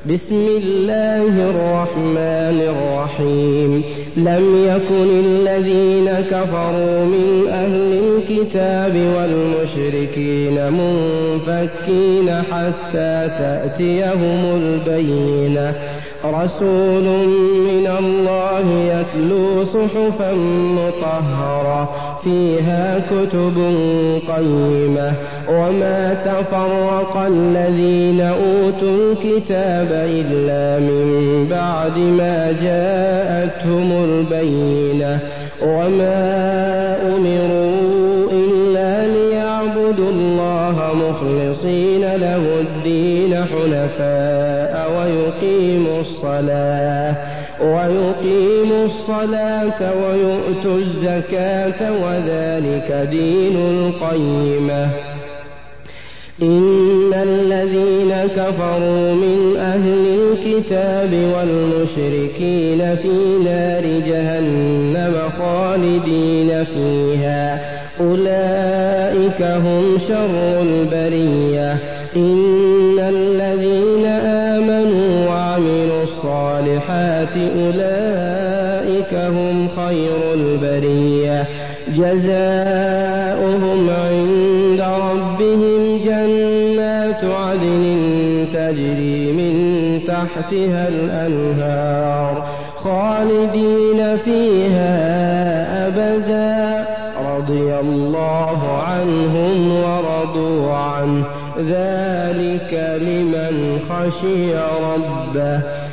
بسم الله الرحمن الرحيم لم يكن الذين كفروا من أهل الكتاب والمشركين منفكين حتى تأتيهم البينة رسول من الله يتلو صحفا مطهرة فيها كتب قيمة وما تفرق الذين أوتوا الكتاب إلا من بعد ما جاءتهم البينة وما أمروا إلا ليعبدوا الله مخلصين له الدين حنفاء ويقيموا الصلاة ويؤتوا الزكاة وذلك دين القيمة إن الذين كفروا من أهل الكتاب والمشركين في نار جهنم خالدين فيها أولئك هم شر البرية إن الذين آمنوا وعملوا الصالحات أولئك هم خير البرية جزاؤهم عند ربهم جنات عدن تجري من تحتها الأنهار خالدين فيها أبدا رضي الله عنهم ورضوا عنه ذلك لمن خشي ربه